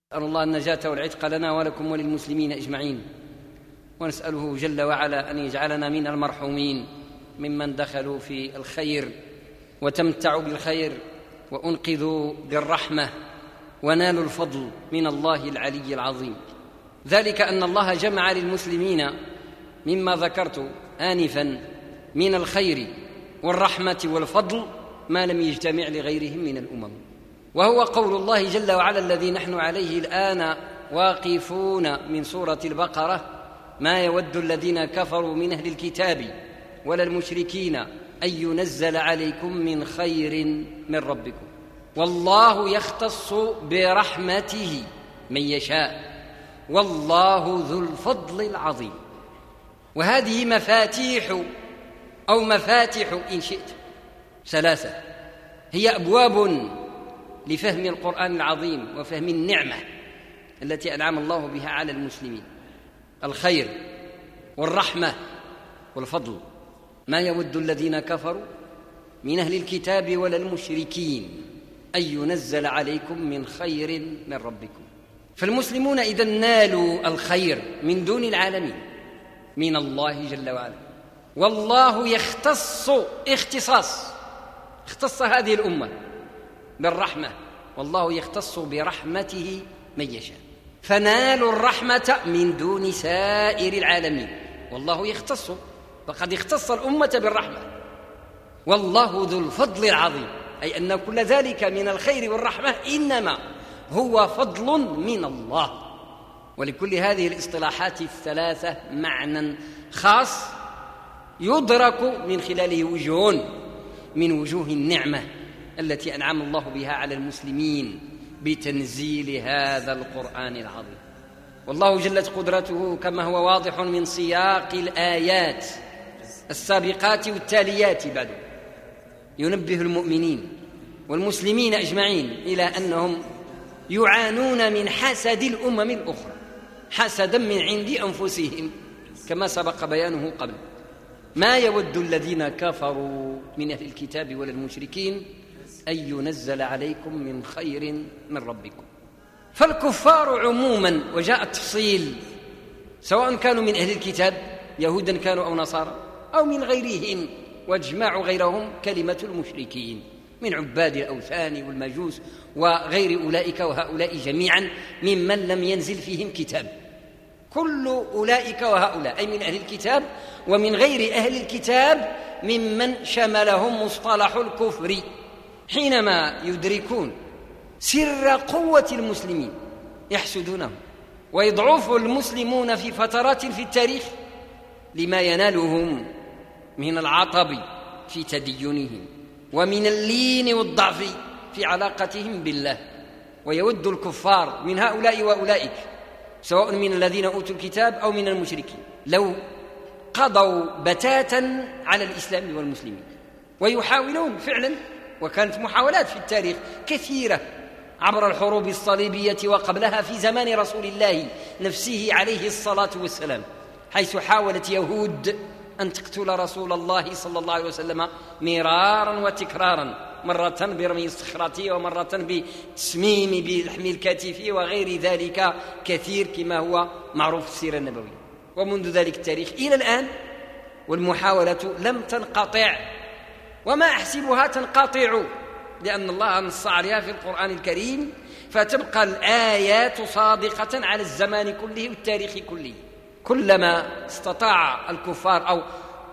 نسأل الله النجاة والعتق لنا ولكم وللمسلمين أجمعين، ونسأله جل وعلا أن يجعلنا من المرحومين ممن دخلوا في الخير وتمتعوا بالخير وأنقذوا بالرحمة ونالوا الفضل من الله العلي العظيم. ذلك أن الله جمع للمسلمين مما ذكرت آنفا من الخير والرحمة والفضل ما لم يجتمع لغيرهم من الأمم، وهو قول الله جل وعلا الذي نحن عليه الآن واقفون من سورة البقرة: ما يود الذين كفروا من أهل الكتاب ولا المشركين أن ينزل عليكم من خير من ربكم والله يختص برحمته من يشاء والله ذو الفضل العظيم. وهذه مفاتيح أو مفاتح إن شئت ثلاثة، هي أبواب لفهم القرآن العظيم وفهم النعمة التي أنعم الله بها على المسلمين: الخير والرحمة والفضل. ما يود الذين كفروا من أهل الكتاب ولا المشركين أن ينزل عليكم من خير من ربكم. فالمسلمون إذا نالوا الخير من دون العالمين من الله جل وعلا، والله يختص اختص هذه الأمة بالرحمة، والله يختص برحمته من يشاء، فنالوا الرحمة من دون سائر العالمين، والله يختص، فقد اختص الأمة بالرحمة. والله ذو الفضل العظيم، أي أن كل ذلك من الخير والرحمة إنما هو فضل من الله. ولكل هذه الاصطلاحات الثلاثة معنى خاص يدرك من خلاله وجه من وجوه النعمة التي أنعم الله بها على المسلمين بتنزيل هذا القرآن العظيم. والله جلت قدرته كما هو واضح من سياق الآيات السابقات والتاليات بعد ينبه المؤمنين والمسلمين أجمعين إلى أنهم يعانون من حسد الأمم الأخرى، حسدا من عند أنفسهم كما سبق بيانه قبل. ما يود الذين كفروا من أهل الكتاب ولا المشركين أن ينزل عليكم من خير من ربكم. فالكفار عموما، وجاء التفصيل، سواء كانوا من أهل الكتاب يهودا كانوا أو نصارى أو من غيرهم، واجمع غيرهم كلمة المشركين من عباد الأوثان والمجوس وغير أولئك وهؤلاء جميعا ممن لم ينزل فيهم كتاب. كل أولئك وهؤلاء أي من أهل الكتاب ومن غير أهل الكتاب ممن شملهم مصطلح الكفر، حينما يدركون سر قوة المسلمين يحسدونهم، ويضعف المسلمون في فترات في التاريخ لما ينالهم من العطب في تدينهم ومن اللين والضعف في علاقتهم بالله. ويود الكفار من هؤلاء وأولئك سواء من الذين أوتوا الكتاب أو من المشركين لو قضوا بتاتا على الإسلام والمسلمين، ويحاولون فعلا، وكانت محاولات في التاريخ كثيرة عبر الحروب الصليبية وقبلها في زمان رسول الله نفسه عليه الصلاة والسلام، حيث حاولت يهود أن تقتل رسول الله صلى الله عليه وسلم مرارا وتكرارا، مرة برمي الصخرة ومرة بتسميم بلحم الكتف وغير ذلك كثير كما هو معروف في السيرة النبوية. ومنذ ذلك التاريخ إلى الآن والمحاولة لم تنقطع، وما أحسبها تنقطع، لأن الله نص عليها في القرآن الكريم، فتبقى الآيات صادقة على الزمان كله والتاريخ كله. كلما استطاع الكفار أو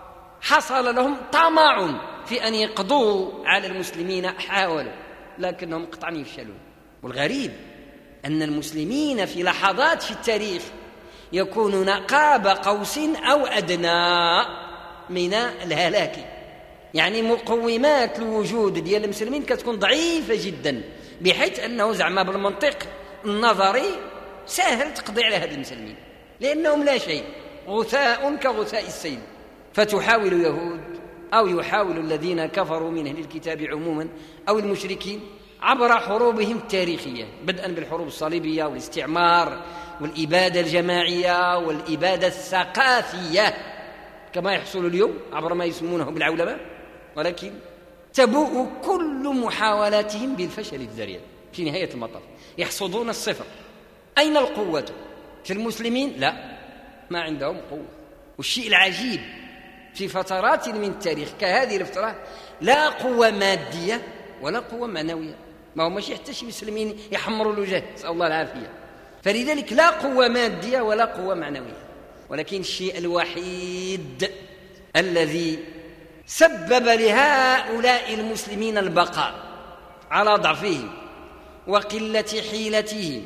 حصل لهم طمع في أن يقضوا على المسلمين حاولوا، لكنهم قطعا يفشلون. والغريب أن المسلمين في لحظات في التاريخ يكونون قاب قوس أو أدنى من الهلاك، يعني مقومات الوجود ديال المسلمين كتكون ضعيفة جدا، بحيث أنه زعما بالمنطق النظري سهل تقضي على هذه المسلمين لأنهم لا شيء، غثاء كغثاء السيل. فتحاول يهود أو يحاول الذين كفروا من أهل الكتاب عموما أو المشركين عبر حروبهم التاريخية، بدءا بالحروب الصليبية والاستعمار والإبادة الجماعية والإبادة الثقافية كما يحصل اليوم عبر ما يسمونه بالعولمة، ولكن تبوء كل محاولاتهم بالفشل الذريع في نهاية المطاف. يحصدون الصفر أين القوة في المسلمين؟ لا، ما عندهم قوة. والشيء العجيب في فترات من التاريخ كهذه الفترات لا قوة مادية ولا قوة معنوية. ما هو ماشي حتى شي مسلمين يحمروا الوجه، نسأل الله العافية. فلذلك لا قوة مادية ولا قوة معنوية. ولكن الشيء الوحيد الذي سبب لهؤلاء المسلمين البقاء على ضعفهم وقلة حيلتهم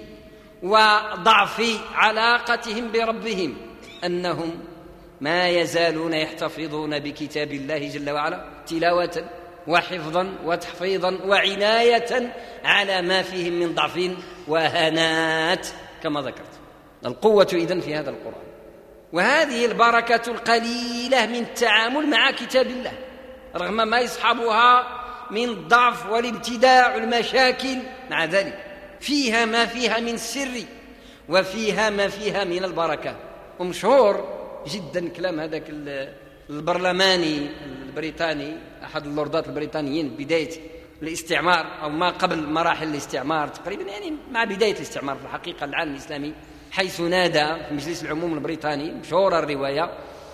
وضعف علاقتهم بربهم أنهم ما يزالون يحتفظون بكتاب الله جل وعلا تلاوة وحفظا وتحفيظا وعناية على ما فيهم من ضعف وهنات كما ذكرت. القوة إذن في هذا القرآن، وهذه البركة القليلة من التعامل مع كتاب الله رغم ما يصحبها من الضعف والابتداع والمشاكل. مع ذلك فيها ما فيها من السر وفيها ما فيها من البركة. ومشهور جدا كلام هذاك البرلماني البريطاني، أحد اللوردات البريطانيين بداية الاستعمار أو ما قبل مراحل الاستعمار تقريبا، يعني مع بداية الاستعمار في الحقيقة العالم الإسلامي، حيث نادى في مجلس العموم البريطاني، مشهورة الرواية،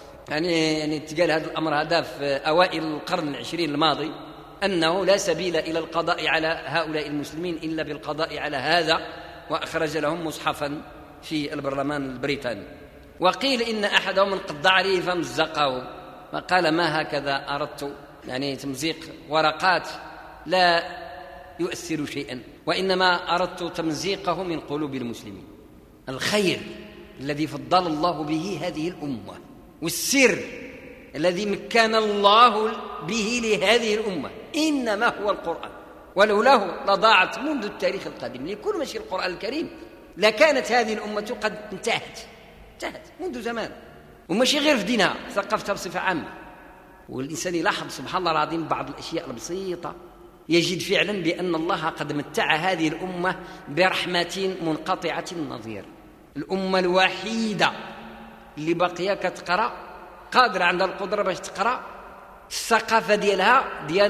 يعني تقال هذا الأمر هذا في أوائل القرن العشرين الماضي، أنه لا سبيل إلى القضاء على هؤلاء المسلمين إلا بالقضاء على هذا، وأخرج لهم مصحفا في البرلمان البريطاني. وقيل إن أحدهم انقض عليه فمزقه، فقال ما هكذا أردت، يعني تمزيق ورقات لا يؤثر شيئا، وإنما أردت تمزيقه من قلوب المسلمين. الخير الذي فضل الله به هذه الأمة والسر الذي مكن الله به لهذه الأمة إنما هو القرآن، ولولاه لضاعت منذ التاريخ القديم. لكل مشي القرآن الكريم لكانت هذه الأمة قد انتهت منذ زمان، وماشي غير في دينها، ثقافتها بصفة عامة. والإنسان يلاحظ سبحان الله العظيم بعض الأشياء البسيطة يجد فعلا بأن الله قد متع هذه الأمة برحمة منقطعة النظير. الأمة الوحيدة اللي بقية كتقرأ، قادرة عندها القدرة باش تقرأ الثقافة ديالها ديال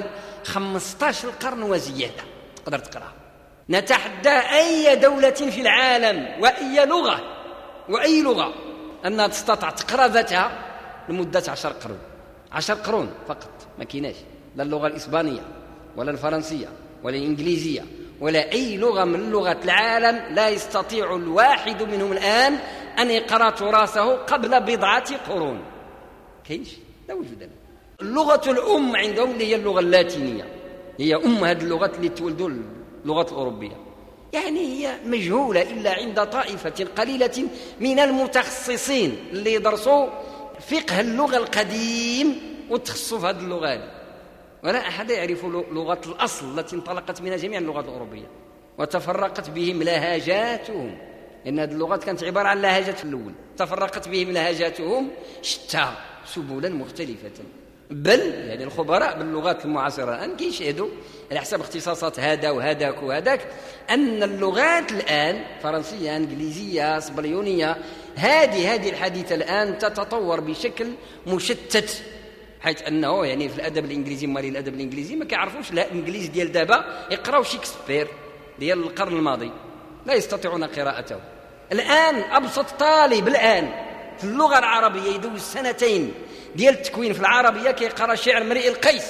15 قرن وزيادة، تقدر تقرأ. نتحدى أي دولة في العالم وأي لغة أنها تستطيع تقرأ ذاتها لمدة 10 قرون فقط. ما كيناش لا اللغة الإسبانية ولا الفرنسية ولا الإنجليزية ولا أي لغة من لغات العالم لا يستطيع الواحد منهم الآن أن يقرأ تراثه قبل بضعة قرون. كينش، لا وجود له. اللغة الأم عندهم اللي هي اللغة اللاتينية، هي هذه اللغات اللي تولدوا اللغات الأوروبية، يعني هي مجهولة إلا عند طائفة قليلة من المتخصصين اللي يدرسوا فقه اللغة القديم وتخصصوا في هذه اللغة هذه. ولا أحد يعرف لغة الأصل التي انطلقت منها جميع اللغات الأوروبية وتفرقت بهم لهجاتهم، لأن هذه اللغات كانت عبارة عن لهجات الأول، تفرقت بهم لهجاتهم شتى سبلا مختلفة. بل يعني الخبراء باللغات المعاصرة الآن كيشهدوا على حسب اختصاصات هذا وهذاك وهذاك أن اللغات الآن فرنسية إنجليزية صبليونية هذه الحديثة الآن تتطور بشكل مشتت، حيث أنه يعني في الأدب الإنجليزي مالي الأدب الإنجليزي ما كيعرفوش لا الإنجليزي ديال دابا يقراو شكسبير ديال القرن الماضي، لا يستطيعون قراءته. الآن أبسط طالب الآن في اللغة العربية يدوز 2 سنين ديال التكوين في العربية كيقرأ شعر امرئ القيس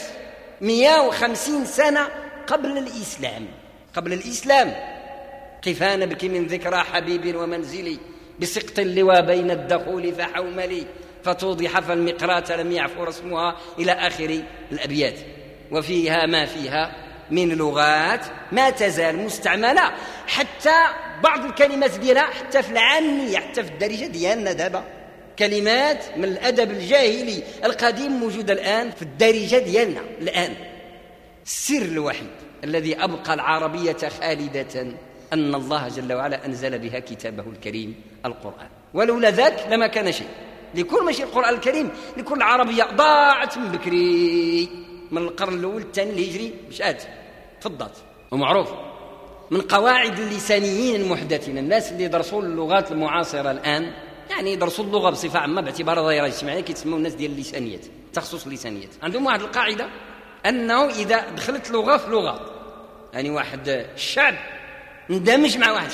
150 سنة قبل الإسلام. قفا نبكي من ذكرى حبيب ومنزلي بسقط اللواء بين الدخول فحوملي فتوضح فالمقرات لم يعفو رسمها إلى آخر الأبيات. وفيها ما فيها من لغات ما تزال مستعملة، حتى بعض الكلمات ديالها حتى في العامية حتى في الدارجة ديالنا دابا كلمات من الأدب الجاهلي القديم موجودة الآن في الدارجة ديالنا الآن. السر الوحيد الذي أبقى العربية خالدة أن الله جل وعلا أنزل بها كتابه الكريم القرآن، ولولا ذاك لما كان شيء. لكل ماشي القرآن الكريم لكل العربية ضاعت من بكري، من القرن الأول الثاني الهجري مشات فضت. ومعروف من قواعد اللسانيين المحدثين، الناس اللي درسوا اللغات المعاصرة الآن يعني يدرسوا اللغة بصفة عامة باعتبار ظاهرة اجتماعية كيتسموا الناس ديال اللسانيات، تخصص اللسانيات. عندهم واحد القاعدة أنه إذا دخلت لغة في لغة، يعني واحد الشعب اندمج مع واحد الشعب،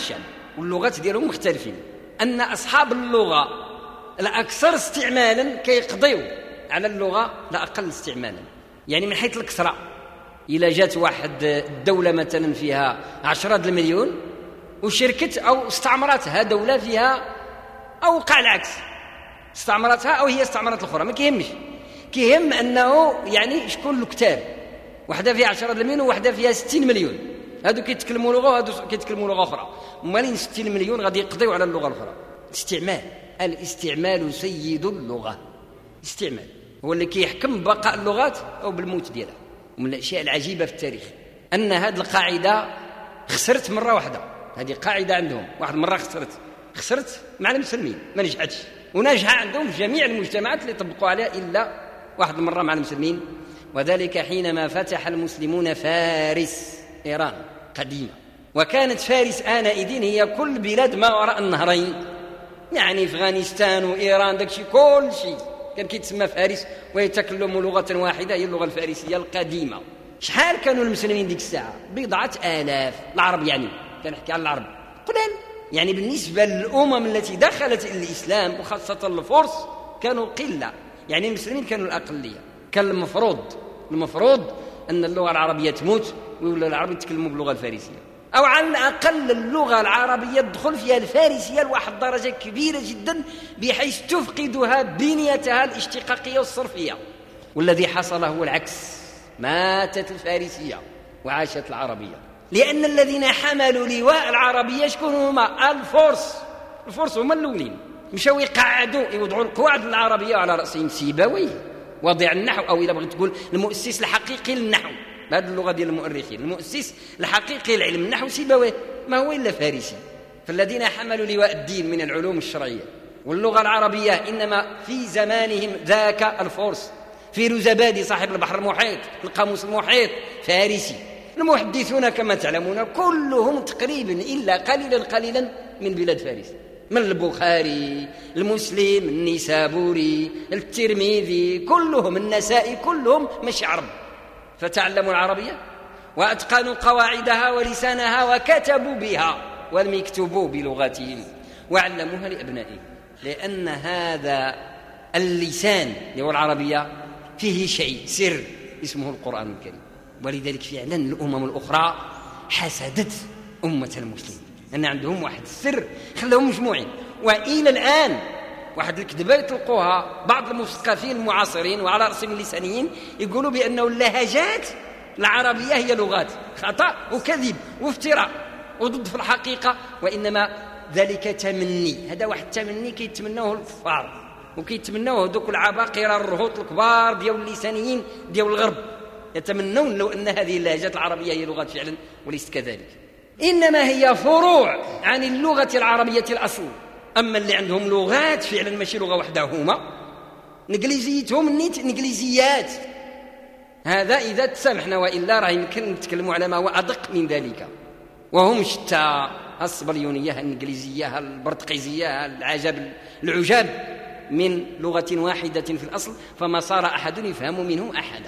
واللغات ديالهم مختلفين، أن أصحاب اللغة الأكثر استعمالا كيقضيوا على اللغة الأقل استعمالا. يعني من حيث الكثرة، إلا جات واحد الدولة مثلا فيها 10 المليون وشركت أو استعمرتها دولة فيها، أو وقع العكس، استعمرتها أو هي استعمرت الأخرى، ما كيهمش، كيهم أنه يعني شكون الكتار، واحدة فيها 10 مليون وواحدة فيها 60 مليون، هادو كيتكلموا لغة وهادو كيتكلموا لغة أخرى، مالين 60 مليون غادي يقضيوا على اللغة الأخرى. استعمال، الاستعمال سيد اللغة، استعمال هو اللي كيحكم بقاء اللغات أو بالموت ديالها. ومن الأشياء العجيبة في التاريخ أن هذه القاعدة خسرت مرة واحدة، هذه قاعدة عندهم واحد مرة خسرت مع المسلمين، ما نجحتش، وناجحة عندهم في جميع المجتمعات اللي طبقوا عليها إلا واحد مرة مع المسلمين، وذلك حينما فتح المسلمون فارس، إيران قديمة، وكانت فارس آنئذ هي كل بلاد ما وراء النهرين، يعني أفغانستان وإيران داكشي كل شيء كان كيتسمى فارس، ويتكلموا لغة واحدة هي اللغة الفارسية القديمة. شحال كانوا المسلمين ديك الساعة؟ 1,000 العرب، يعني كنحكي على العرب قلال، يعني بالنسبة للأمم التي دخلت الإسلام وخاصة الفرس كانوا قلة، يعني المسلمين كانوا الأقلية. كان المفروض أن اللغة العربية تموت ويولوا العرب يتكلموا باللغة الفارسية، أو على الأقل اللغة العربية تدخل فيها الفارسية لواحد درجة كبيرة جدا بحيث تفقدها بنيتها الاشتقاقية والصرفية. والذي حصل هو العكس، ماتت الفارسية وعاشت العربية، لأن الذين حملوا لواء العربية شكون هما؟ الفرس هما الأولين، مشاو يقعدوا يوضعوا القواعد العربية على رأسهم سيبويه وضع النحو، أو إذا بغيت تقول المؤسس الحقيقي للنحو، هذه اللغة ديال المؤرخين، المؤسس الحقيقي للعلم النحو سيبويه، ما هو إلا فارسي. فالذين حملوا لواء الدين من العلوم الشرعية واللغة العربية إنما في زمانهم ذاك الفرس. فيروزابادي صاحب البحر المحيط، القاموس المحيط، فارسي. المحدثون كما تعلمون كلهم تقريبا إلا قليلا من بلاد فارس، من البخاري، المسلم، النيسابوري، الترمذي، كلهم، النسائي، كلهم مش عرب، فتعلموا العربية وأتقنوا قواعدها ولسانها وكتبوا بها ولم يكتبوا بلغتهم وعلموها لأبنائهم، لأن هذا اللسان اللي هو العربية فيه شيء سر اسمه القرآن الكريم. ولذلك فعلا الأمم الأخرى حسدت أمة المسلمين أن عندهم واحد السر خلاهم مجموعين. وإلى الآن واحد الكذبة يطلقوها بعض المثقفين المعاصرين وعلى رأسهم اللسانيين، يقولوا بأنه اللهجات العربية هي لغات، خطأ وكذب وافتراء وضد في الحقيقة، وإنما ذلك تمني، هذا واحد التمني كيتمنوه الكفار وكيتمنوه دوك العباقرة الرهوط الكبار ديال اللسانيين ديال الغرب، يتمنون لو أن هذه اللهجات العربية هي لغات فعلا، وليست كذلك، إنما هي فروع عن اللغة العربية الأصل. أما اللي عندهم لغات فعلا ماشي لغة واحدة هما نجليزيتهم نيت نجليزيات، هذا إذا تسامحنا، وإلا راه يمكن نتكلموا على ما هو أدق من ذلك، وهم شتى، الصبليونية، الإنجليزية، البرتقيزية، العجاب من لغة واحدة في الأصل، فما صار أحد يفهم منهم أحدا.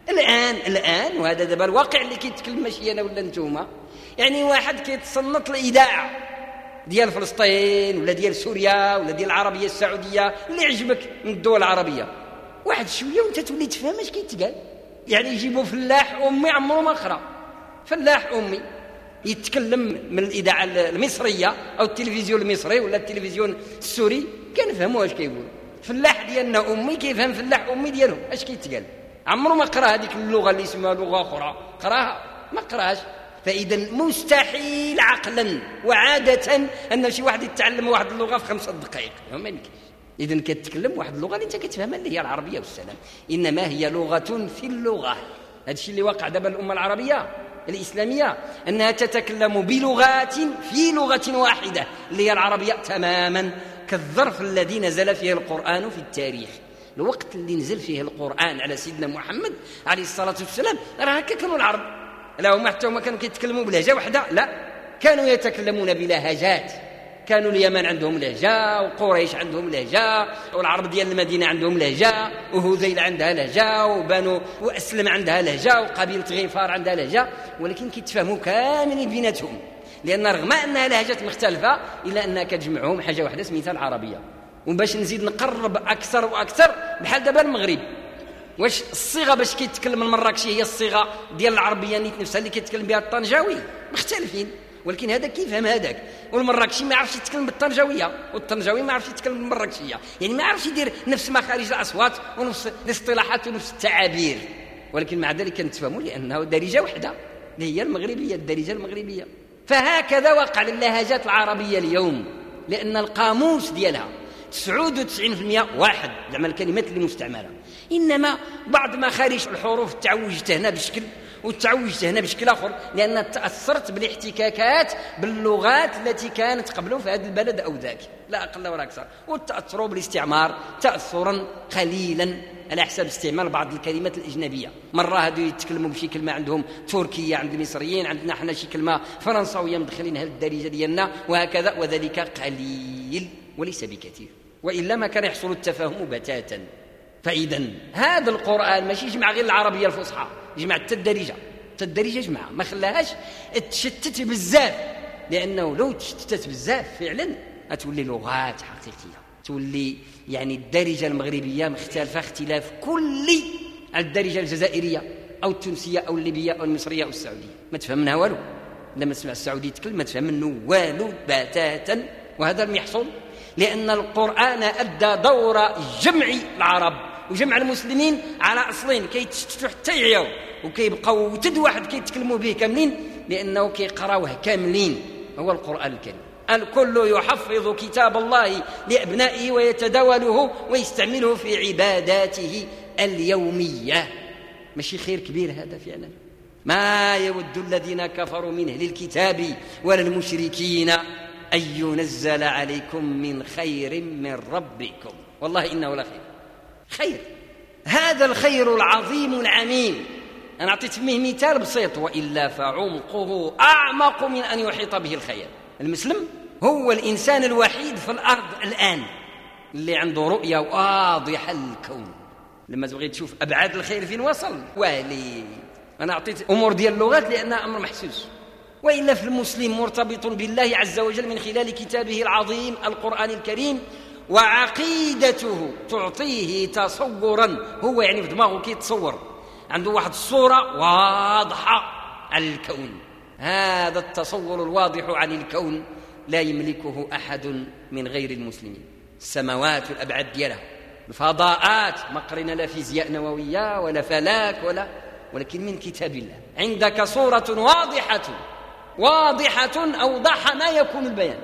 الآن وهذا دابا الواقع اللي كيتكلم ماشي أنا ولا نتوما، يعني واحد كيتصنت الإذاعة ديال فلسطين ولا ديال سوريا ولا ديال العربية السعودية اللي عجبك من الدول العربية، واحد شوية وانت تولي تفهم اش كيتقال. يعني يجيبوا فلاح أمي عمره ما قرا، فلاح أمي يتكلم من الإذاعة المصرية أو التلفزيون المصري ولا التلفزيون السوري كنفهموا اش كيقول. فلاح ديالنا أمي كيفهم فلاح أمي ديالهم اش كيتقال، عمره ما قرا هذيك اللغة اللي اسمها لغة أخرى، قراها ما قراش. فإذا مستحيل عقلا وعادة أن شي واحد يتعلم واحد اللغة في 5 دقائق، ما يمكنش. إذن كتكلم واحد اللغة اللي أنت كتفهمها اللي هي العربية والسلام، إنما هي لغة في اللغة. هذا الشيء اللي وقع دابا الأمة العربية الإسلامية، أنها تتكلم بلغات في لغة واحدة اللي هي العربية تماما، كالظرف الذي نزل فيه القرآن في التاريخ. الوقت اللي نزل فيه القرآن على سيدنا محمد عليه الصلاة والسلام راه هكا كانوا العرب، لا هما حتى هما كانوا كيتكلموا بلهجة واحدة، لا، كانوا يتكلمون بلهجات. كانوا اليمن عندهم لهجة، وقريش عندهم لهجة، والعرب ديال المدينة عندهم لهجة، وهذيل عندها لهجة، وبنو وأسلم عندها لهجة، وقبيلة غفار عندها لهجة، ولكن كيتفهموا كاملين بيناتهم. لأن رغم أنها لهجات مختلفة إلا أنها كتجمعهم حاجة واحدة سميتها العربية. وباش نزيد نقرب أكثر وأكثر بحال دابا المغرب، واش الصيغة باش كيتكلم المراكشي هي الصيغة ديال العربية نيت نفسها اللي كيتكلم بها الطنجاوي؟ مختلفين، ولكن هذا كيفهم هذاك، والمراكشي ما يعرفش يتكلم بالطنجاوية، والطنجاوي ما يعرفش يتكلم بالمراكشية، يعني ما يعرفش يدير نفس مخارج الأصوات ونفس الاصطلاحات ونفس التعابير، ولكن مع ذلك كنتفهموا لأنه درجة واحدة اللي هي المغربية، الدارجة المغربية. فهكذا وقع للهجات العربية اليوم، لأن القاموس ديالها 99% واحد زعما الكلمات اللي مستعملة، إنما بعض مخارج الحروف تعوجت هنا بشكل وتعوجت هنا بشكل آخر، لأن تأثرت بالاحتكاكات باللغات التي كانت قبله في هذا البلد أو ذاك، لا أقل ولا أكثر. والتأثر بالاستعمار تأثرا قليلا على حساب استعمال بعض الكلمات الأجنبية. مرة هذو يتكلموا بشي كلمة عندهم تركية عند المصريين، عندنا حنا شي كلمة فرنساوية مدخلينها للدارجة ديالنا، وهكذا، وذلك قليل وليس بكثير، وإلا ما كان يحصل التفاهم بتاتا. فإذا هذا القرآن ماشي يجمع غير العربية الفصحى، يجمع التدريجة يجمعها، ما خلاهاش تشتت بزاف، لأنه لو تشتت بزاف فعلا هتولي لغات حقيقية، تولي يعني الدارجة المغربية مختلفة اختلاف كلي عن الدارجة الجزائرية أو التونسية أو الليبية أو المصرية أو السعودية، ما تفهم منها والو. لما تسمع السعودي يتكلم ما تفهم منه والو بتاتا، وهذا لم يحصل لأن القرآن أدى دور جمع العرب وجمع المسلمين على أصلين كيتشتتوا حتى يعيوا وكيبقوا تد واحد كيتكلموا به كاملين، لأنه كيقراوه كاملين، هو القرآن الكريم. الكل يحفظ كتاب الله لأبنائه ويتداوله ويستعمله في عباداته اليومية. ماشي خير كبير هذا فعلا؟ ما يود الذين كفروا من أهل الكتاب ولا المشركين أن ينزل عليكم من خير من ربكم، والله إنه لخير. خير، هذا الخير العظيم العميم. أنا أعطيت فيه مثال بسيط، وإلا فعمقه أعمق من أن يحيط به الخيال. المسلم هو الإنسان الوحيد في الأرض الآن اللي عنده رؤية واضحة للكون. لما تبغي تشوف أبعاد الخير فين وصل وهلي، أنا أعطيت أمور ديال اللغات لأنها أمر محسوس، وإلا في المسلم مرتبط بالله عز وجل من خلال كتابه العظيم القرآن الكريم، وعقيدته تعطيه تصورا، هو يعني في دماغه كيتصور، عنده واحد الصورة واضحة عن الكون. هذا التصور الواضح عن الكون لا يملكه أحد من غير المسلمين. السماوات والأبعاد ديالها، الفضاءات، ما قرينا لا فيزياء نووية ولا فلاك ولكن من كتاب الله. عندك صورة واضحة أوضح ما يكون البيان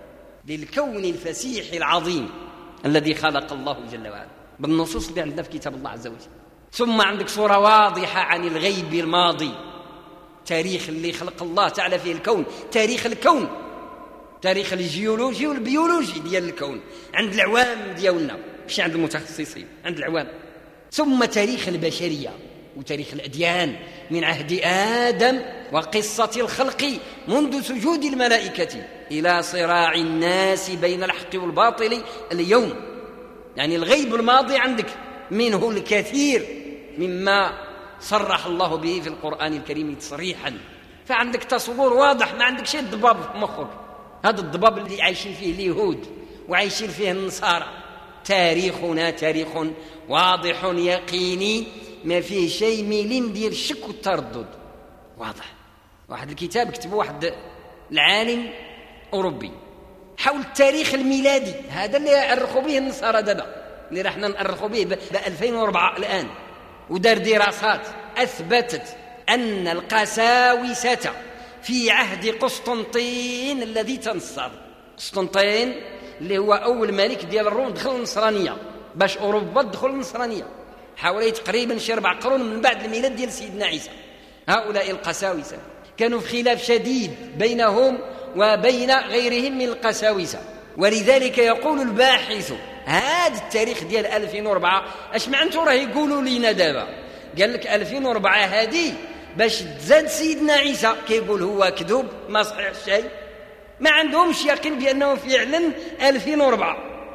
للكون الفسيح العظيم الذي خلق الله جل وعلا بالنصوص اللي عندنا في كتاب الله عز وجل. ثم عندك صورة واضحة عن الغيب الماضي، تاريخ اللي خلق الله تعالى فيه الكون، تاريخ الكون، تاريخ الجيولوجي والبيولوجي ديال الكون عند العوام ديالنا، مش عند المتخصصين، عند العوام. ثم تاريخ البشرية وتاريخ الأديان من عهد آدم وقصة الخلق منذ سجود الملائكة إلى صراع الناس بين الحق والباطل اليوم. يعني الغيب الماضي عندك منه الكثير مما صرح الله به في القرآن الكريم تصريحا، فعندك تصور واضح، ما عندك شيء ضباب في مخك. هذا الضباب اللي عايشين فيه اليهود وعايشين فيه النصارى. تاريخنا تاريخ واضح يقيني، ما فيه شيء مليم ديال الشك والتردد، واضح. واحد الكتاب كتبه واحد العالم أوروبي حول التاريخ الميلادي، هذا اللي يأرخوا به النصارى دابا، اللي راح نأرخوا به ب 2004 الآن، ودار دراسات أثبتت أن القساوسة في عهد قسطنطين الذي تنصر. قسطنطين اللي هو أول ملك ديال الروم دخل النصرانية، باش أوروبا دخل النصرانية حوالي تقريبا شي 4 قرون من بعد الميلاد ديال سيدنا عيسى. هؤلاء القساوسة كانوا في خلاف شديد بينهم وبين غيرهم من القساوسة، ولذلك يقول الباحث هذا التاريخ ديال 2004 اش معناتو راه يقولوا لينا دابا، قال لك 2004 هذه باش تزاد سيدنا عيسى، كيقول هو كذوب ما صحيح شيء، ما عندهمش يقين بأنه فعلا 2004،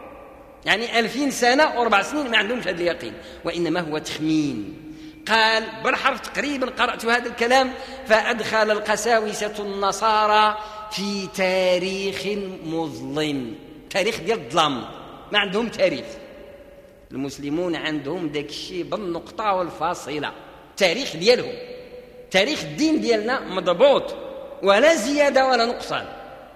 يعني 2000 سنة و4 سنين ما عندهمش هذا اليقين، وإنما هو تخمين. قال بالحرف تقريبا قرأت هذا الكلام: فأدخل القساوسة النصارى في تاريخ مظلم، تاريخ ديال الظلام. ما عندهم تاريخ المسلمون، عندهم داك الشيء بالنقطة والفاصلة، تاريخ ديالهم، تاريخ الدين ديالنا مضبوط ولا زيادة ولا نقصان،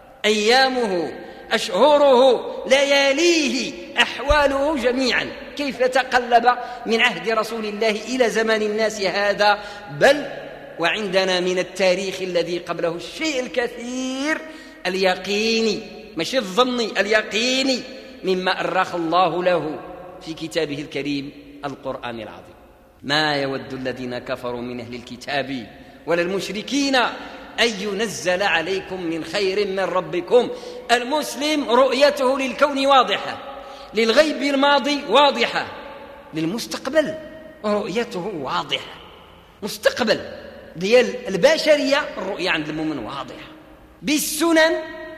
أيامه أشهره لياليه أحواله جميعا، كيف تقلب من عهد رسول الله إلى زمان الناس هذا، بل وعندنا من التاريخ الذي قبله الشيء الكثير اليقيني، مش الظني، اليقيني، مما أرخ الله له في كتابه الكريم القرآن العظيم. ما يود الذين كفروا من أهل الكتاب ولا المشركين أن ينزل عليكم من خير من ربكم. المسلم رؤيته للكون واضحة، للغيب الماضي واضحة، للمستقبل رؤيته واضحة. مستقبل ديال البشرية الرؤية عند المؤمن واضحة بالسنن،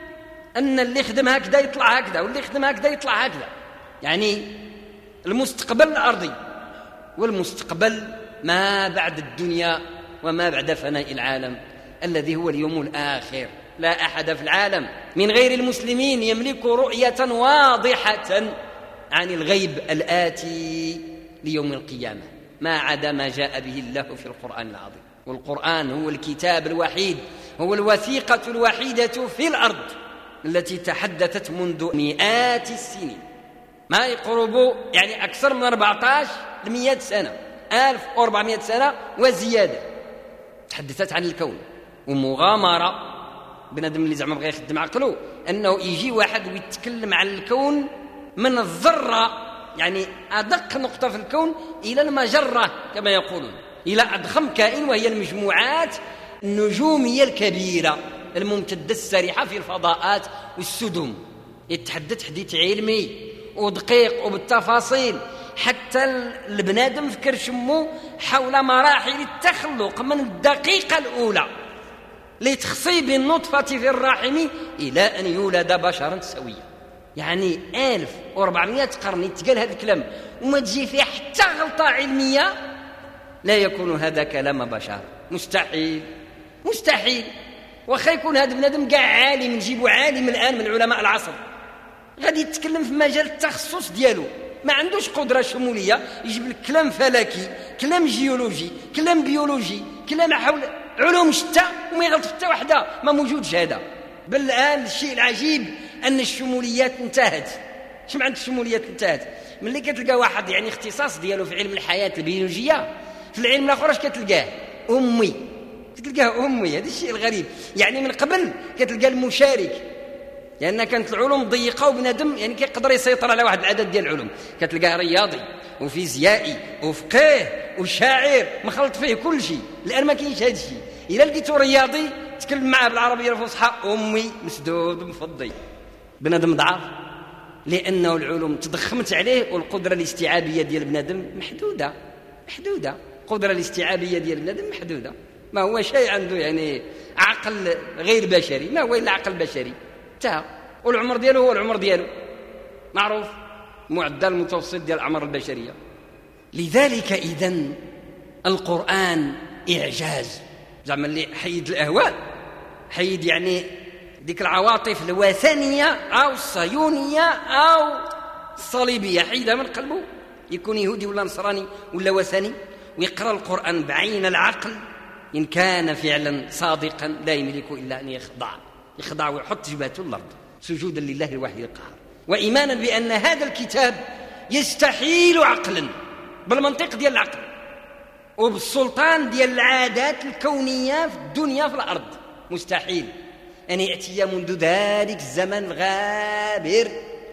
أن اللي خدم هكذا يطلع هكذا، واللي خدم هكذا يطلع هكذا، يعني المستقبل الأرضي والمستقبل ما بعد الدنيا وما بعد فناء العالم الذي هو اليوم الآخر. لا أحد في العالم من غير المسلمين يملك رؤية واضحة عن الغيب الآتي ليوم القيامة، ما عدا ما جاء به الله في القرآن العظيم. والقرآن هو الكتاب الوحيد، هو الوثيقة الوحيدة في الأرض التي تحدثت منذ مئات السنين، ما يقرب يعني أكثر من 1400 سنة، 1400 سنة وزيادة، تحدثت عن الكون. ومغامرة بنادم اللي زعما بغى يخدم عقله أنه يجي واحد ويتكلم عن الكون من الذرة، يعني أدق نقطة في الكون، إلى المجرة كما يقولون، إلى أضخم كائن وهي المجموعات النجومية الكبيرة الممتدة السريحة في الفضاءات والسدم. يتحدث حديث علمي ودقيق وبالتفاصيل، حتى البنادم فكر شمو حول مراحل التخلق من الدقيقة الأولى لتخصيب النطفة في الرحم إلى أن يولد بشرا سويا. يعني 1400 قرن يتقال هذا الكلام وما تجي فيه حتى غلطة علمية، لا يكون هذا كلام بشر، مستحيل مستحيل. وخا يكون هذا بنادم كاع عالم، نجيبوا عالم الآن من علماء العصر غادي يتكلم في مجال التخصص ديالو، ما عندوش قدرة شمولية، يجيب لك كلام فلكي، كلام جيولوجي، كلام بيولوجي، كلام حول علوم شتى وما يغلط حتى وحده، ما موجودش هذا. بل الآن الشيء العجيب أن الشموليات انتهت. اش معنى الشموليات انتهت؟ ملي كتلقى واحد يعني اختصاص ديالو في علم الحياة البيولوجية، في العلم الآخر اش كتلقاه؟ أمي، كتلقاه أمي. هذا الشيء الغريب. يعني من قبل كتلقى المشارك، لأن كانت العلوم ضيقة وبنادم يعني كيقدر يسيطر على واحد العدد ديال العلوم، كتلقاه رياضي وفيزيائي وفقيه وشاعر مخلط فيه كل شيء. الآن ما كاينش هذا الشيء. إلا لقيتو رياضي تكلم معاه بالعربية الفصحى أمي مسدود مفضي، بنادم ضعف، لأنه العلوم تضخمت عليه والقدرة الاستيعابية ديال بنادم محدودة. القدرة الاستيعابية ديال بنادم محدودة، ما هو شيء عنده يعني عقل غير بشري، ما هو إلا عقل بشري انتهى. والعمر ديالو هو العمر ديالو معروف، معدل المتوسط ديال الأعمار البشرية. لذلك إذن القرآن إعجاز، زعما اللي حيد الأهواء، حيد يعني ديك العواطف الوثنية أو الصهيونية أو الصليبية، حيدها من قلبه، يكون يهودي ولا نصراني ولا وثني، ويقرأ القرآن بعين العقل إن كان فعلا صادقا لا يملك إلا أن يخضع ويحط جبهته الأرض سجودا لله الواحد القهار، وإيمانا بأن هذا الكتاب يستحيل عقلا بالمنطق ديال العقل وبالسلطان ديال العادات الكونية في الدنيا في الأرض، مستحيل أن يأتي منذ ذلك الزمن الغابر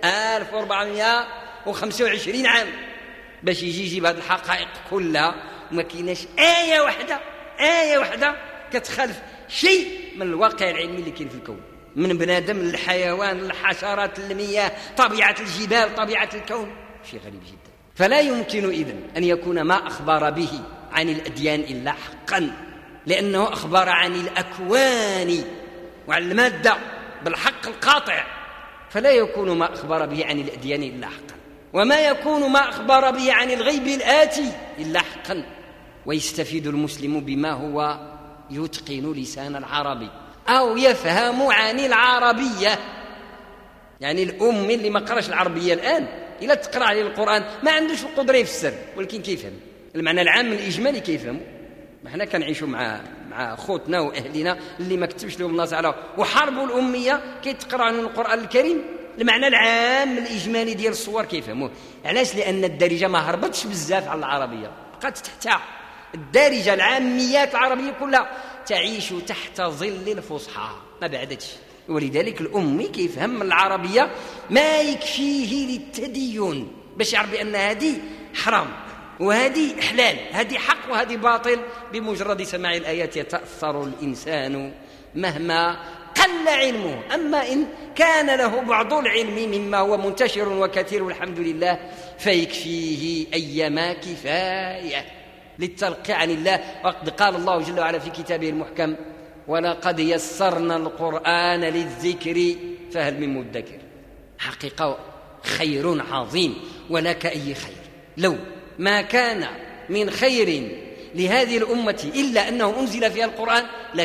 1425 عام باش يجي يجيب هذه الحقائق كلها. وما كايناش آية واحدة كتخالف شيء من الواقع العلمي اللي كاين في الكون، من بنادم للحيوان للحشرات للمياه، طبيعة الجبال، طبيعة الكون، شيء غريب جدا. فلا يمكن إذن أن يكون ما أخبر به عن الأديان إلا حقا، لأنه أخبر عن الأكوان وعن المادة بالحق القاطع، فلا يكون ما أخبر به عن الأديان إلا حقا، وما يكون ما أخبر به عن الغيب الآتي إلا حقا. ويستفيد المسلم بما هو يتقن لسان العربي، أو يفهم عن العربية. يعني الأمي اللي ما قراش العربية الآن إلا تقرأ عليه القرآن ما عندوش القدرة يفسر، ولكن كيفهم المعنى العام الإجمالي كيفهموا. ما احنا كنعيشوا مع خوتنا وأهلنا اللي ما كتبش لهم الناس على وحاربوا الأمية كيتقرأ عنهم القرآن الكريم المعنى العام الإجمالي ديال الصور كيفهموه. علاش؟ لأن الدارجة ما هربتش بزاف على العربية، بقات تحتها. الدارجة العاميات العربية كلها تعيش تحت ظل الفصحى ما بعدتش، ولذلك الأمي كيفهم العربية ما يكفيه للتدين باش يعرف بأن هذه حرام وهذه حلال، هذه حق وهذه باطل. بمجرد سماع الآيات يتأثر الإنسان مهما قل علمه. أما إن كان له بعض العلم مما هو منتشر وكثير والحمد لله فيكفيه أيما كفاية للتلقي عن الله. وقد قال الله جل وعلا في كتابه المحكم: ولقد يسرنا القرآن للذكر فهل من مدكر. حقيقة خير عظيم ولك أي خير. لو ما كان من خير لهذه الأمة إلا أنه أنزل فيها القرآن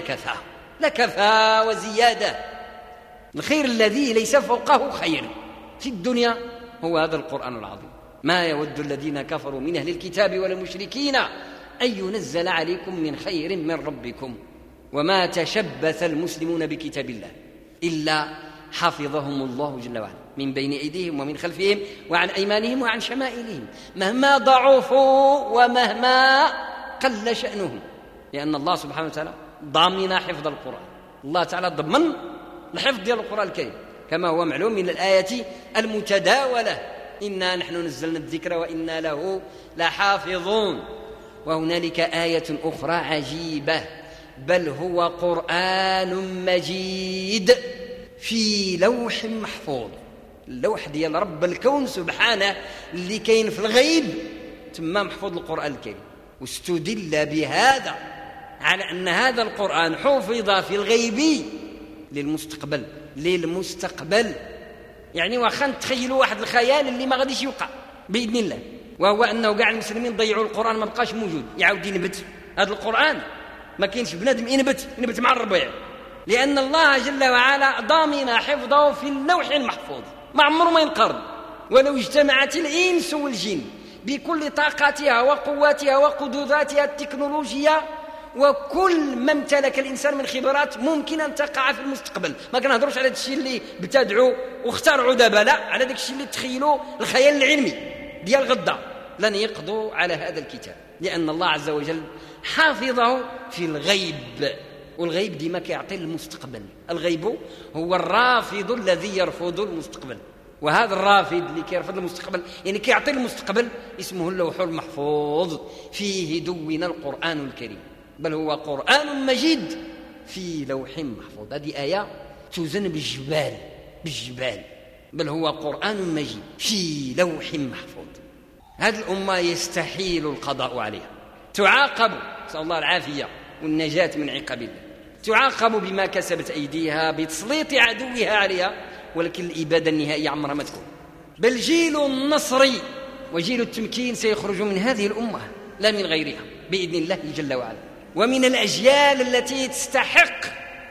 لكفى وزيادة. الخير الذي ليس فوقه خير في الدنيا هو هذا القرآن العظيم. ما يود الذين كفروا من أهل الكتاب والمشركين أن ينزل عليكم من خير من ربكم وما تشبث المسلمون بكتاب الله إلا حفظهم الله جل وعلا من بين أيديهم ومن خلفهم وعن أيمانهم وعن شمائلهم مهما ضعفوا ومهما قل شأنهم، لأن الله سبحانه وتعالى ضامن حفظ القرآن. الله تعالى ضمن الحفظ ديال القرآن الكريم كما هو معلوم من الآية المتداولة: إنا نحن نزلنا الذكر وإنا له لحافظون. وهنالك آية أخرى عجيبة: بل هو قرآن مجيد في لوح محفوظ. اللوح ديال رب الكون سبحانه اللي كاين في الغيب تما محفوظ القرآن الكريم. واستدل بهذا على أن هذا القرآن حفظ في الغيب للمستقبل. يعني واخا نتخيلوا واحد الخيال اللي ما غاديش يوقع بإذن الله، وهو أنه كاع المسلمين ضيعوا القرآن ما بقاش موجود، يعاود ينبت. هذا القرآن ما كاينش بنادم ينبت مع الربيع، لأن الله جل وعلا ضامن حفظه في اللوح المحفوظ ما عمره ما ينقرض. ولو اجتمعت الإنس والجن بكل طاقاتها وقواتها وقدراتها التكنولوجية وكل ما امتلك الإنسان من خبرات ممكن أن تقع في المستقبل. ما كنهضروش على الشيء اللي ابتدعوا واخترعوا دابا، لا، على داك الشيء اللي تخيلوا الخيال العلمي ديال غدا لن يقضوا على هذا الكتاب، لأن الله عز وجل حافظه في الغيب. والغيب ديما كيعطي المستقبل. الغيب هو الرافض الذي يرفض المستقبل، وهذا الرافض اللي كيرفض المستقبل يعني كيعطي المستقبل اسمه اللوح المحفوظ فيه دون القرآن الكريم. بل هو قرآن مجيد في لوح محفوظ. هذه آية توزن بالجبال. بل هو قرآن مجيد في لوح محفوظ. هذه الأمة يستحيل القضاء عليها، تعاقب، نسأل الله العافية والنجاة من عقاب الله، تعاقب بما كسبت أيديها بتسليط عدوها عليها، ولكن الإبادة النهائية عمرها ما تكون. بل جيل النصر وجيل التمكين سيخرج من هذه الأمة لا من غيرها بإذن الله جل وعلا، ومن الأجيال التي تستحق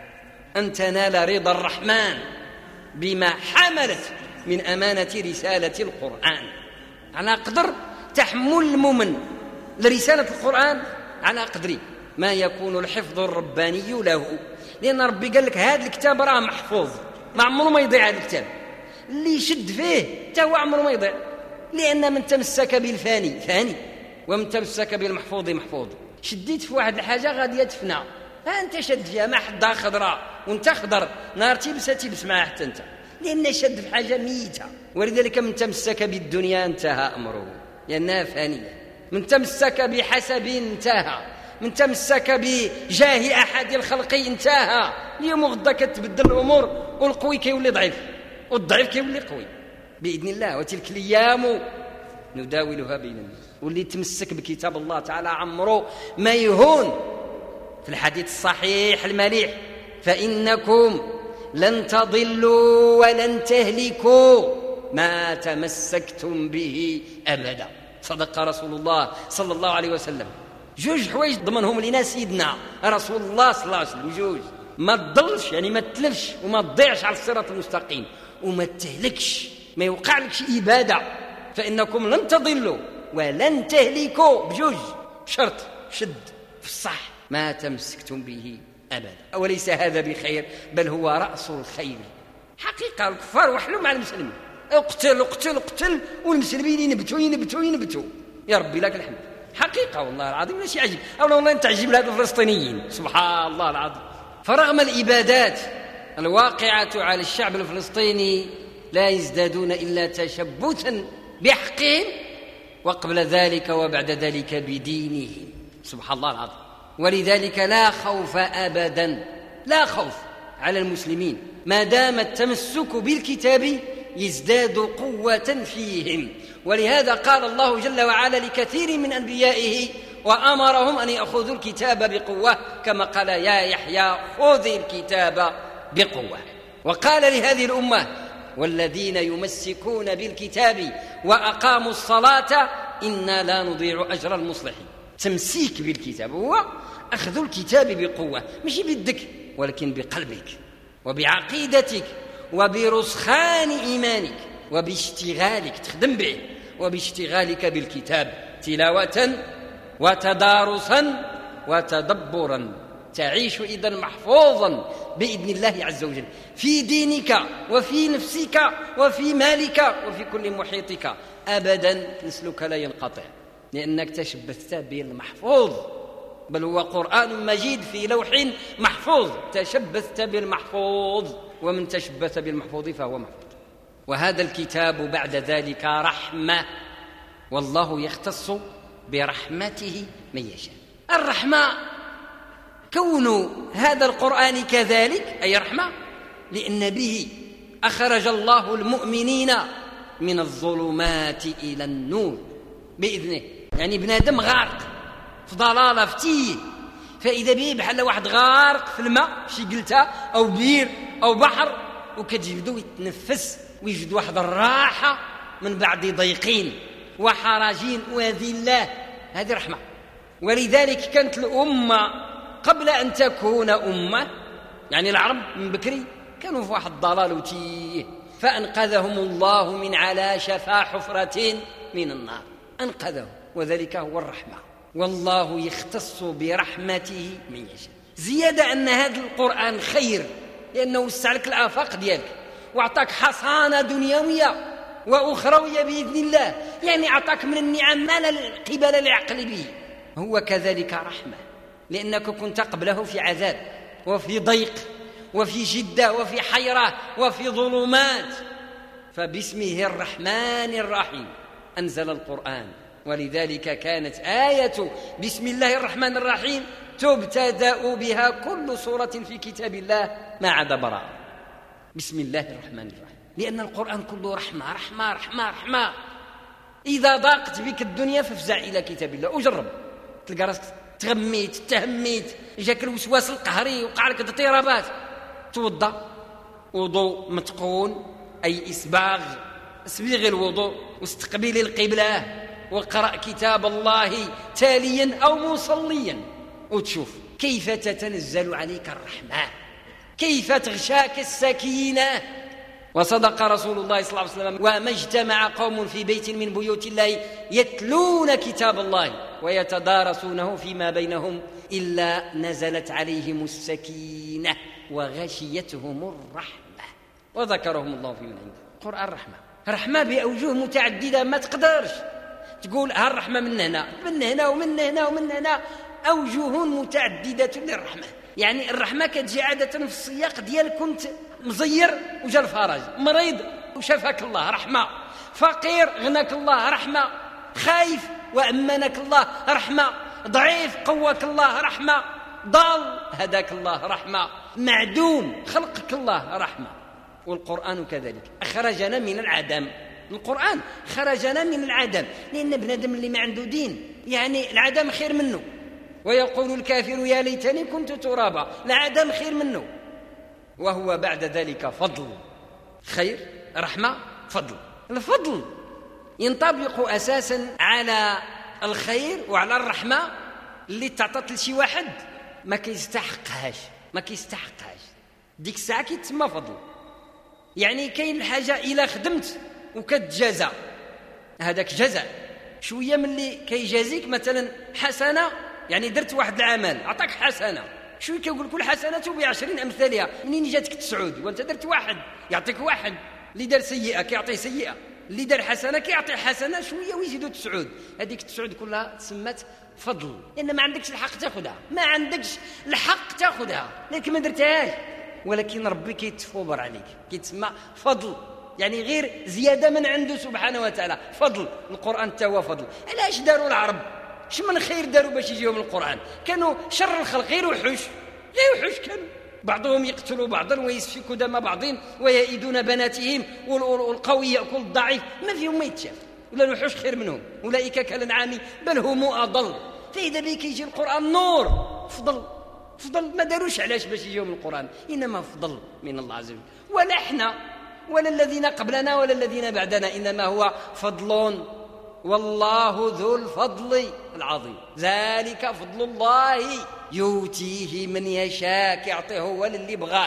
أن تنال رضا الرحمن بما حملت من أمانة رسالة القرآن. أنا أقدر تحمل المؤمن لرسالة القرآن على قدر ما يكون الحفظ الرباني له، لأن ربي قال لك هذا الكتاب راه محفوظ ما عمره ما يضيع. هذا الكتاب اللي يشد فيه هو عمره ما يضيع، لأن من تمسك بالفاني فاني ومن تمسك بالمحفوظ محفوظ. شديت في واحد الحاجة غادية تفنى، أنت شد فيها ما حدها خضراء وانت خضر، نار تلبس معها حتى انت، لأن شد في حاجة ميتة. ولذلك من تمسك بالدنيا انتهى أمره لأنها فانية، من تمسك بحسب انتهى، من تمسك بجاه أحد الخلق انتهى. اليوم غدا كتبدل الأمور والقوي كيولي ضعيف والضعيف كيولي قوي بإذن الله. وتلك الأيام نداولها بين الناس. واللي يتمسك بكتاب الله تعالى عمره ما يهون. في الحديث الصحيح المليح: فإنكم لن تضلوا ولن تهلكوا ما تمسكتم به أبدا. صدق رسول الله صلى الله عليه وسلم. جوج حوايج ضمنهم لنا سيدنا رسول الله صلى الله عليه وسلم، جوج. ما تضلش يعني ما تتلفش وما تضيعش على الصراط المستقيم وما تهلكش، ما يوقعلكش إبادة، فإنكم لن تضلوا ولن تهلكوا بجوج شرط شد في الصح ما تمسكتم به أبدا. وليس هذا بخير بل هو رأس الخير. حقيقة الكفار وحلوا مع المسلمين، اقتل اقتل اقتل والمسلمين ينبتوا يا ربي لك الحمد. حقيقة والله العظيم لا شيء عجيب. أولا والله تعجب لهذ الفلسطينيين سبحان الله العظيم. فرغم الإبادات الواقعة على الشعب الفلسطيني لا يزدادون إلا تشبثا بحقهم، وقبل ذلك وبعد ذلك بدينهم سبحان الله العظيم. ولذلك لا خوف أبدا، لا خوف على المسلمين ما دام التمسك بالكتاب يزداد قوة فيهم. ولهذا قال الله جل وعلا لكثير من أنبيائه وأمرهم أن يأخذوا الكتاب بقوة، كما قال يا يحيى خذ الكتاب بقوة. وقال لهذه الأمة والذين يمسكون بالكتاب وأقاموا الصلاة إنا لا نضيع أجر المصلحين. تمسيك بالكتاب هو أخذ الكتاب بقوة، مش بيدك ولكن بقلبك وبعقيدتك وبرسخان إيمانك وباشتغالك تخدم به وباشتغالك بالكتاب تلاوة وتدارسا وتدبرا. تعيش إذن محفوظا بإذن الله عز وجل في دينك وفي نفسك وفي مالك وفي كل محيطك أبدا. نسلك لا ينقطع لأنك تشبثت بالمحفوظ، بل هو قرآن مجيد في لوح محفوظ. تشبثت بالمحفوظ، ومن تشبث بالمحفوظ فهو محفوظ. وهذا الكتاب بعد ذلك رحمة، والله يختص برحمته من يشاء. الرحمة كون هذا القرآن كذلك أي رحمة، لأن به أخرج الله المؤمنين من الظلمات إلى النور بإذنه. يعني بنادم غارق في ضلالة في تيه، فإذا به بحال واحد غارق في الماء في شي قلتة أو بير أو بحر، وكتجبدو يتنفس ويجد واحد الراحة من بعد ضيقين وحراجين وذلة. هذه رحمة. ولذلك كانت الأمة قبل أن تكون أمة، يعني العرب من بكري كانوا في واحد ضلال وتيه، فأنقذهم الله من على شفا حفرة من النار، أنقذهم، وذلك هو الرحمة. والله يختص برحمته من يشاء. زيادة أن هذا القرآن خير لأنه وسع لك الآفاق ديالك وأعطاك حصانة دنيوية وأخروية بإذن الله، يعني أعطاك من النعم ما لا قبل لعقل به. هو كذلك رحمة لأنك كنت قبله في عذاب وفي ضيق وفي شدة وفي حيرة وفي ظلمات، فباسمه الرحمن الرحيم أنزل القرآن. ولذلك كانت آية بسم الله الرحمن الرحيم تبتدأ بها كل سورة في كتاب الله ما عدا براءة. بسم الله الرحمن الرحيم، لأن القرآن كله رحمة رحمة رحمة رحمة. إذا ضاقت بك الدنيا فافزع إلى كتاب الله وجرب، تلقى راسك تغميت تهميت، جاك الوسواس القهري وقع لك اضطرابات، توضأ وضوء متقون أي اسبغ الوضوء واستقبل القبلة وقرأ كتاب الله تاليا أو مصليا، وتشوف كيف تتنزل عليك الرحمة، كيف تغشاك السكينة. وصدق رسول الله صلى الله عليه وسلم: وما اجتمع قوم في بيت من بيوت الله يتلون كتاب الله ويتدارسونه فيما بينهم إلا نزلت عليهم السكينة وغشيتهم الرحمة وذكرهم الله في من عنده. القرآن رحمة بأوجه متعددة، ما تقدرش تقول هالرحمة من هنا من هنا ومن هنا ومن هنا، أوجه متعددة للرحمة. يعني الرحمة كتجي عادة في السياق ديال كنت مزير وجا الفرج، مريض وشفاك الله رحمة، فقير غناك الله رحمة، خايف وأمنك الله رحمة، ضعيف قواك الله رحمة، ضال هداك الله رحمة، معدوم خلقك الله رحمة. والقرآن كذلك أخرجنا من العدم. القرآن خرجنا من العدم، لأن بنادم اللي ما عنده دين يعني العدم خير منه، ويقول الكافر يا ليتني كنت ترابا، العدم خير منه. وهو بعد ذلك فضل، خير رحمة فضل. الفضل ينطبق أساسا على الخير وعلى الرحمة اللي تعطت لشي واحد ما كيستحقهاش، ما كيستحقهاش، ديك الساعة كيتسمى فضل. يعني كاين الحاجة إلا خدمت وكتجازى، هذاك جزاء. شوية من اللي كيجازيك مثلا حسنة، يعني درت واحد العمل عطاك حسنة، شوية كيقول كل حسنة ب10 أمثالها. منين جاتك 9 وانت درت واحد يعطيك واحد، اللي دار سيئة كيعطي سيئة، اللي دار حسنة كيعطي حسنة شوية ويزيدوا 9. هذيك 9 كلها تسمت فضل، لأن ما عندكش الحق تاخذها، ما عندكش الحق تاخذها لكن ما درتهاش، ولكن ربي كيتفوبر عليك، كيتسمى فضل. يعني غير زيادة من عنده سبحانه وتعالى، فضل. القرآن توا فضل. علاش داروا العرب؟ شو من خير داروا باش يجيهم القرآن؟ كانوا شر الخلق، غير وحوش كانوا، بعضهم يقتلوا بعضا ويسفكوا دم بعضهم ويئدون بناتهم، والقوي يأكل الضعيف، ما فيهم ما يتشاف. ولا الوحوش خير منهم، أولئك كالأنعام بل هم أضل. فإذا بك يجي القرآن نور، فضل. ما داروش علاش باش يجيهم القرآن، إنما فضل من الله عز وجل. ولا احنا ولا الذين قبلنا ولا الذين بعدنا، إنما هو فضل، والله ذو الفضل العظيم. ذلك فضل الله يؤتيه من يشاء، يعطيه هو للي بغاه.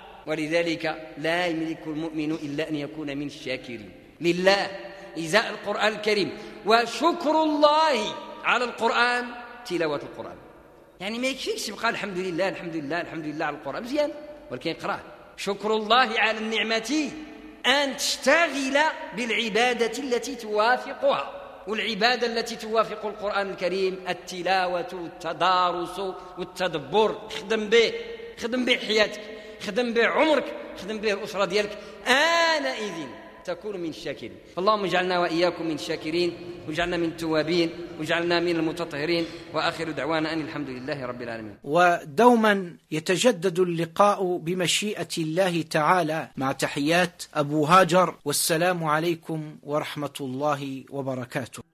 ولذلك لا يملك المؤمن إلا أن يكون من الشاكرين لله إزاء القرآن الكريم. وشكر الله على القرآن تلاوة القرآن. يعني ما يكفيكش يبقى الحمد لله الحمد لله الحمد لله على القرآن مزيان، ولكن يقرأه. شكر الله على النعمة أن تشتغل بالعبادة التي توافقها، والعبادة التي توافق القرآن الكريم التلاوة والتدارس والتدبر. خدم به حياتك، خدم به عمرك، خدم به الأسرة ديالك، آنئذ تكون من الشاكرين. فاللهم اجعلنا وإياكم من الشاكرين، واجعلنا من التوابين، واجعلنا من المتطهرين. وآخر دعوانا أن الحمد لله رب العالمين. ودوما يتجدد اللقاء بمشيئة الله تعالى، مع تحيات أبو هاجر، والسلام عليكم ورحمة الله وبركاته.